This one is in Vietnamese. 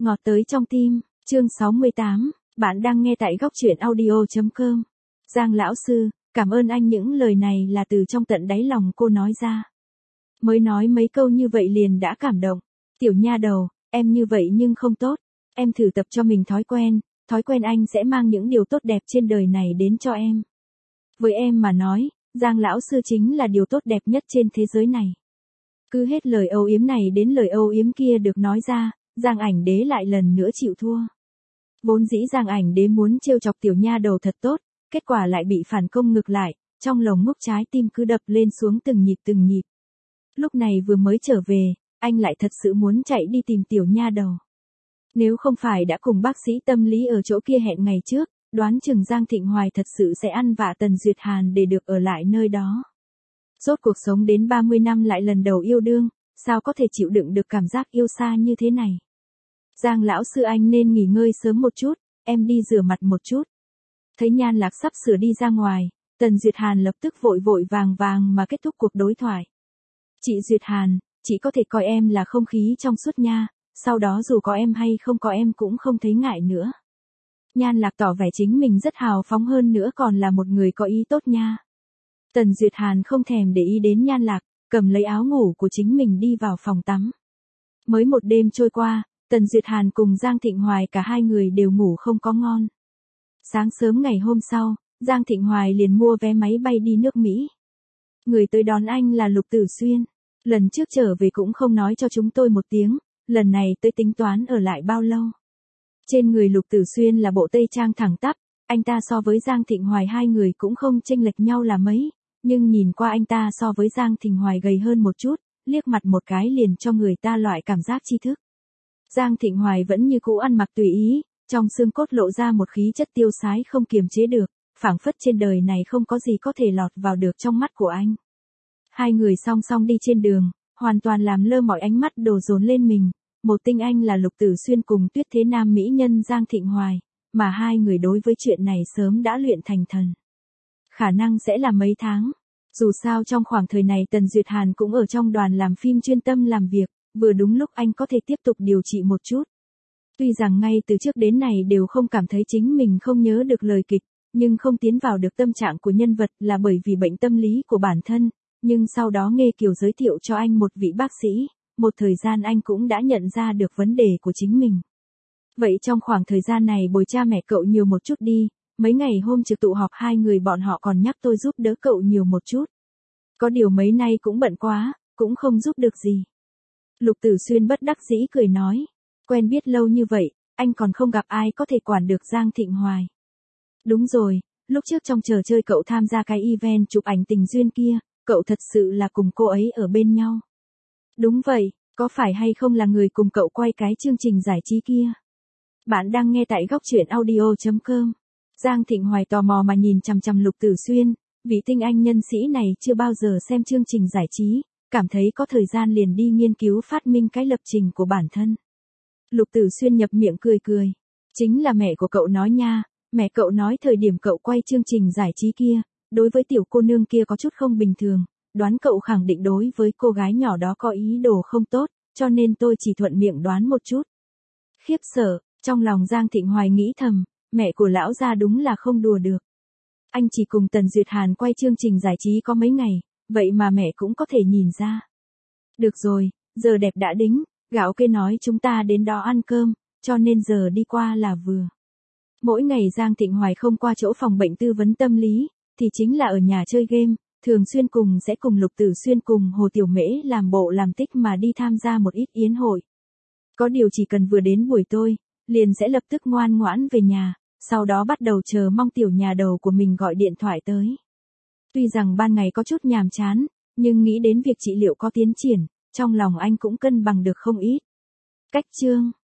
Ngọt tới trong tim, chương 68, bạn đang nghe tại góc truyện audio.com. Giang lão sư, cảm ơn anh, những lời này là từ trong tận đáy lòng cô nói ra. Mới nói mấy câu như vậy liền đã cảm động. Tiểu nha đầu, em như vậy nhưng không tốt. Em thử tập cho mình thói quen anh sẽ mang những điều tốt đẹp trên đời này đến cho em. Với em mà nói, Giang lão sư chính là điều tốt đẹp nhất trên thế giới này. Cứ hết lời âu yếm này đến lời âu yếm kia được nói ra, Giang Ảnh Đế lại lần nữa chịu thua. Vốn dĩ Giang Ảnh Đế muốn trêu chọc tiểu nha đầu thật tốt, kết quả lại bị phản công ngược lại, trong lồng ngực trái tim cứ đập lên xuống từng nhịp. Lúc này vừa mới trở về, anh lại thật sự muốn chạy đi tìm tiểu nha đầu. Nếu không phải đã cùng bác sĩ tâm lý ở chỗ kia hẹn ngày trước, đoán chừng Giang Thịnh Hoài thật sự sẽ ăn vạ Tần Duyệt Hàn để được ở lại nơi đó. Rốt cuộc sống đến 30 năm lại lần đầu yêu đương, sao có thể chịu đựng được cảm giác yêu xa như thế này. Giang lão sư, anh nên nghỉ ngơi sớm một chút, em đi rửa mặt một chút. Thấy Nhan Lạc sắp sửa đi ra ngoài, Tần Duyệt Hàn lập tức vội vàng mà kết thúc cuộc đối thoại. Chị Duyệt Hàn, chị có thể coi em là không khí trong suốt nha, sau đó dù có em hay không có em cũng không thấy ngại nữa. Nhan Lạc tỏ vẻ chính mình rất hào phóng, hơn nữa còn là một người có ý tốt nha. Tần Duyệt Hàn không thèm để ý đến Nhan Lạc, cầm lấy áo ngủ của chính mình đi vào phòng tắm. Mới một đêm trôi qua, Tần Duyệt Hàn cùng Giang Thịnh Hoài cả hai người đều ngủ không có ngon. Sáng sớm ngày hôm sau, Giang Thịnh Hoài liền mua vé máy bay đi nước Mỹ. Người tới đón anh là Lục Tử Xuyên. Lần trước trở về cũng không nói cho chúng tôi một tiếng, lần này tôi tính toán ở lại bao lâu. Trên người Lục Tử Xuyên là bộ tây trang thẳng tắp, anh ta so với Giang Thịnh Hoài hai người cũng không chênh lệch nhau là mấy, nhưng nhìn qua anh ta so với Giang Thịnh Hoài gầy hơn một chút, liếc mặt một cái liền cho người ta loại cảm giác tri thức. Giang Thịnh Hoài vẫn như cũ ăn mặc tùy ý, trong xương cốt lộ ra một khí chất tiêu sái không kiềm chế được, phảng phất trên đời này không có gì có thể lọt vào được trong mắt của anh. Hai người song song đi trên đường, hoàn toàn làm lơ mọi ánh mắt đổ dồn lên mình. Một tinh anh là Lục Tử Xuyên cùng tuyết thế nam mỹ nhân Giang Thịnh Hoài, mà hai người đối với chuyện này sớm đã luyện thành thần. Khả năng sẽ là mấy tháng. Dù sao trong khoảng thời này Tần Duyệt Hàn cũng ở trong đoàn làm phim chuyên tâm làm việc, vừa đúng lúc anh có thể tiếp tục điều trị một chút. Tuy rằng ngay từ trước đến này đều không cảm thấy chính mình không nhớ được lời kịch, nhưng không tiến vào được tâm trạng của nhân vật là bởi vì bệnh tâm lý của bản thân, nhưng sau đó Nghê Kiều giới thiệu cho anh một vị bác sĩ, một thời gian anh cũng đã nhận ra được vấn đề của chính mình. Vậy trong khoảng thời gian này bồi cha mẹ cậu nhiều một chút đi, mấy ngày hôm trực tụ họp hai người bọn họ còn nhắc tôi giúp đỡ cậu nhiều một chút. Có điều mấy nay cũng bận quá, cũng không giúp được gì. Lục Tử Xuyên bất đắc dĩ cười nói, quen biết lâu như vậy, anh còn không gặp ai có thể quản được Giang Thịnh Hoài. Đúng rồi, lúc trước trong trò chơi cậu tham gia cái event chụp ảnh tình duyên kia, cậu thật sự là cùng cô ấy ở bên nhau. Đúng vậy, có phải hay không là người cùng cậu quay cái chương trình giải trí kia? Bạn đang nghe tại góc truyện audio.com. Giang Thịnh Hoài tò mò mà nhìn chằm Lục Tử Xuyên, vị tinh anh nhân sĩ này chưa bao giờ xem chương trình giải trí, cảm thấy có thời gian liền đi nghiên cứu phát minh cái lập trình của bản thân. Lục Tử Xuyên nhập miệng cười. Chính là mẹ của cậu nói nha, mẹ cậu nói thời điểm cậu quay chương trình giải trí kia, đối với tiểu cô nương kia có chút không bình thường, đoán cậu khẳng định đối với cô gái nhỏ đó có ý đồ không tốt, cho nên tôi chỉ thuận miệng đoán một chút. Khiếp sợ, trong lòng Giang Thịnh Hoài nghĩ thầm, mẹ của lão gia đúng là không đùa được. Anh chỉ cùng Tần Duyệt Hàn quay chương trình giải trí có mấy ngày, vậy mà mẹ cũng có thể nhìn ra. Được rồi, giờ đẹp đã đính, gạo kê nói chúng ta đến đó ăn cơm, cho nên giờ đi qua là vừa. Mỗi ngày Giang Thịnh Hoài không qua chỗ phòng bệnh tư vấn tâm lý, thì chính là ở nhà chơi game, thường xuyên sẽ cùng Lục Tử Xuyên cùng Hồ Tiểu Mễ làm bộ làm tích mà đi tham gia một ít yến hội. Có điều chỉ cần vừa đến buổi tối, liền sẽ lập tức ngoan ngoãn về nhà, sau đó bắt đầu chờ mong tiểu nhà đầu của mình gọi điện thoại tới. Tuy rằng ban ngày có chút nhàm chán, nhưng nghĩ đến việc trị liệu có tiến triển, trong lòng anh cũng cân bằng được không ít. Cách chương